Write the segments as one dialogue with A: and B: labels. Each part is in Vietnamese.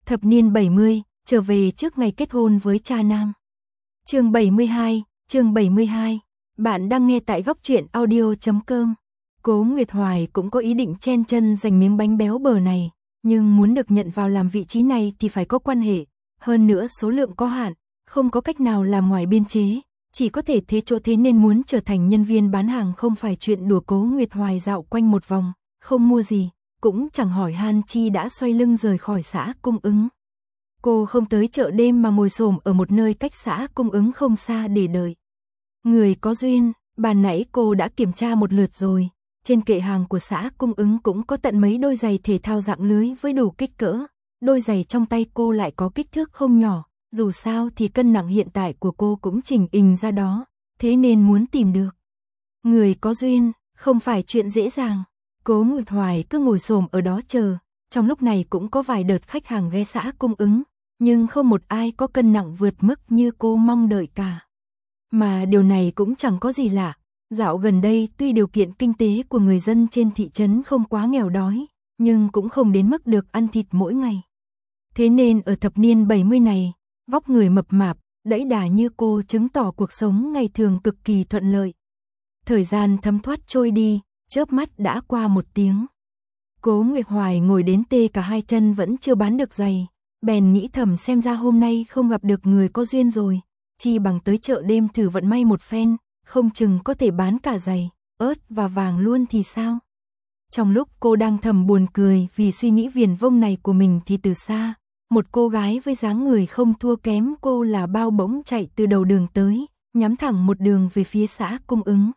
A: Thập niên 70, trở về trước ngày kết hôn với cha nam. Chương 72. Bạn đang nghe tại góc truyện audio.com. Cố Nguyệt Hoài cũng có ý định chen chân giành miếng bánh béo bở này, nhưng muốn được nhận vào làm vị trí này thì phải có quan hệ, hơn nữa số lượng có hạn, không có cách nào làm ngoài biên chế, chỉ có thể thế chỗ, thế nên muốn trở thành nhân viên bán hàng không phải chuyện đùa. Cố Nguyệt Hoài dạo quanh một vòng, không mua gì, cũng chẳng hỏi han chi đã xoay lưng rời khỏi xã Cung Ứng. Cô không tới chợ đêm mà ngồi xổm ở một nơi cách xã Cung Ứng không xa để đợi. Người có duyên, ban nãy cô đã kiểm tra một lượt rồi, trên kệ hàng của xã Cung Ứng cũng có tận mấy đôi giày thể thao dạng lưới với đủ kích cỡ, đôi giày trong tay cô lại có kích thước không nhỏ, dù sao thì cân nặng hiện tại của cô cũng chỉnh ình ra đó, thế nên muốn tìm được người có duyên, không phải chuyện dễ dàng. Cố Nguyệt Hoài cứ ngồi xổm ở đó chờ, trong lúc này cũng có vài đợt khách hàng ghé xã Cung Ứng, nhưng không một ai có cân nặng vượt mức như cô mong đợi cả. Mà điều này cũng chẳng có gì lạ, dạo gần đây tuy điều kiện kinh tế của người dân trên thị trấn không quá nghèo đói, nhưng cũng không đến mức được ăn thịt mỗi ngày. Thế nên ở thập niên 70 này, vóc người mập mạp, đẫy đà như cô chứng tỏ cuộc sống ngày thường cực kỳ thuận lợi. Thời gian thấm thoát trôi đi, chớp mắt đã qua 1 tiếng. Cố Nguyệt Hoài ngồi đến tê cả hai chân vẫn chưa bán được giày, bèn nghĩ thầm xem ra hôm nay không gặp được người có duyên rồi, chi bằng tới chợ đêm thử vận may một phen, không chừng có thể bán cả giày, ớt và vàng luôn thì sao. Trong lúc cô đang thầm buồn cười vì suy nghĩ viển vông này của mình thì từ xa, một cô gái với dáng người không thua kém cô là bao bỗng chạy từ đầu đường tới, nhắm thẳng một đường về phía xã Cung Ứng.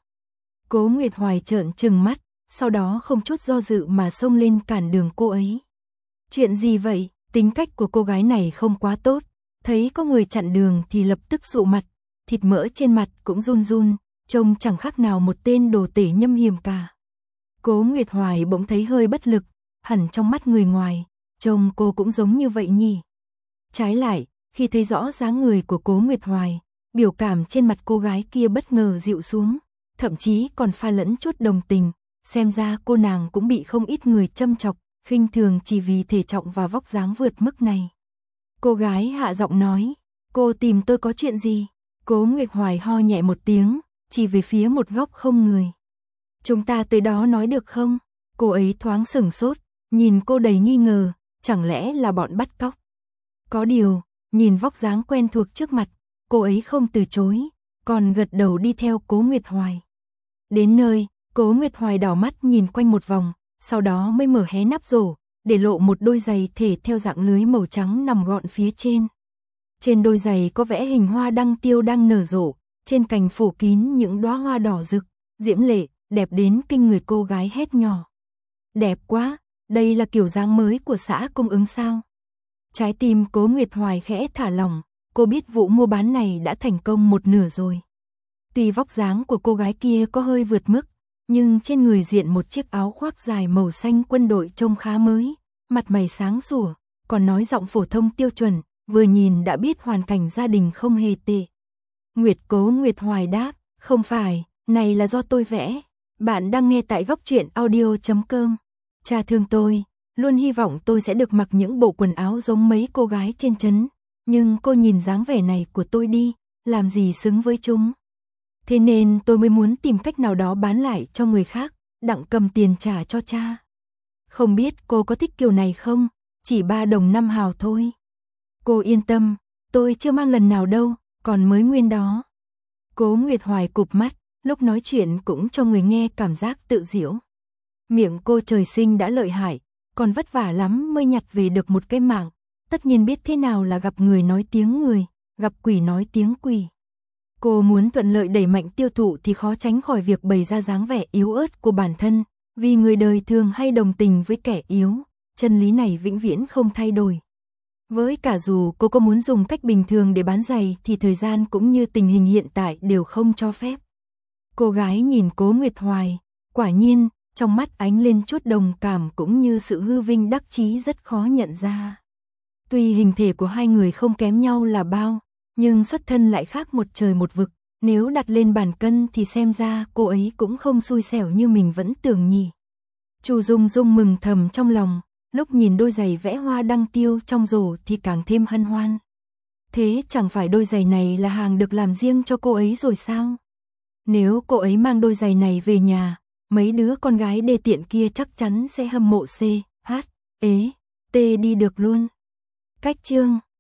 A: Cố Nguyệt Hoài trợn trừng mắt, sau đó không chút do dự mà xông lên cản đường cô ấy. Chuyện gì vậy? Tính cách của cô gái này không quá tốt, thấy có người chặn đường thì lập tức sụ mặt, thịt mỡ trên mặt cũng run run, trông chẳng khác nào một tên đồ tể nhâm hiểm cả. Cố Nguyệt Hoài bỗng thấy hơi bất lực, hẳn trong mắt người ngoài, trông cô cũng giống như vậy nhỉ. Trái lại, khi thấy rõ dáng người của Cố Nguyệt Hoài, biểu cảm trên mặt cô gái kia bất ngờ dịu xuống, thậm chí còn pha lẫn chút đồng tình, xem ra cô nàng cũng bị không ít người châm chọc, khinh thường chỉ vì thể trọng và vóc dáng vượt mức này. Cô gái hạ giọng nói, cô tìm tôi có chuyện gì? Cố Nguyệt Hoài ho nhẹ một tiếng, chỉ về phía một góc không người. Chúng ta tới đó nói được không? Cô ấy thoáng sửng sốt, nhìn cô đầy nghi ngờ, chẳng lẽ là bọn bắt cóc? Có điều, nhìn vóc dáng quen thuộc trước mặt, cô ấy không từ chối, còn gật đầu đi theo Cố Nguyệt Hoài. Đến nơi, Cố Nguyệt Hoài đảo mắt nhìn quanh một vòng, sau đó mới mở hé nắp rổ, để lộ một đôi giày thể theo dạng lưới màu trắng nằm gọn phía trên. Trên đôi giày có vẽ hình hoa đăng tiêu đang nở rộ, trên cành phủ kín những đóa hoa đỏ rực, diễm lệ, đẹp đến kinh người. Cô gái hét nhỏ. Đẹp quá, đây là kiểu dáng mới của xã Cung Ứng sao? Trái tim Cố Nguyệt Hoài khẽ thả lỏng, cô biết vụ mua bán này đã thành công một nửa rồi. Tuy vóc dáng của cô gái kia có hơi vượt mức, nhưng trên người diện một chiếc áo khoác dài màu xanh quân đội trông khá mới, mặt mày sáng sủa, còn nói giọng phổ thông tiêu chuẩn, vừa nhìn đã biết hoàn cảnh gia đình không hề tệ. Cố Nguyệt Hoài đáp, không phải, này là do tôi vẽ. Bạn đang nghe tại góc truyện audio.com. Cha thương tôi, luôn hy vọng tôi sẽ được mặc những bộ quần áo giống mấy cô gái trên trấn, nhưng cô nhìn dáng vẻ này của tôi đi, làm gì xứng với chúng. Thế nên tôi mới muốn tìm cách nào đó bán lại cho người khác, đặng cầm tiền trả cho cha. Không biết cô có thích kiểu này không? Chỉ 3 đồng 5 hào thôi. Cô yên tâm, tôi chưa mang lần nào đâu, còn mới nguyên đó. Cố Nguyệt Hoài cụp mắt, lúc nói chuyện cũng cho người nghe cảm giác tự giễu. Miệng cô trời sinh đã lợi hại, còn vất vả lắm mới nhặt về được một cái mạng, tất nhiên biết thế nào là gặp người nói tiếng người, gặp quỷ nói tiếng quỷ. Cô muốn thuận lợi đẩy mạnh tiêu thụ thì khó tránh khỏi việc bày ra dáng vẻ yếu ớt của bản thân, vì người đời thường hay đồng tình với kẻ yếu, chân lý này vĩnh viễn không thay đổi. Với cả dù cô có muốn dùng cách bình thường để bán giày thì thời gian cũng như tình hình hiện tại đều không cho phép. Cô gái nhìn Cố Nguyệt Hoài, quả nhiên, trong mắt ánh lên chút đồng cảm cũng như sự hư vinh đắc chí rất khó nhận ra. Tuy hình thể của hai người không kém nhau là bao, nhưng xuất thân lại khác một trời một vực, nếu đặt lên bàn cân thì xem ra cô ấy cũng không xui xẻo như mình vẫn tưởng nhỉ. Chu Dung Dung mừng thầm trong lòng, lúc nhìn đôi giày vẽ hoa đăng tiêu trong rổ thì càng thêm hân hoan. Thế chẳng phải đôi giày này là hàng được làm riêng cho cô ấy rồi sao? Nếu cô ấy mang đôi giày này về nhà, mấy đứa con gái đê tiện kia chắc chắn sẽ hâm mộ C, H, E, T đi được luôn. Cách chương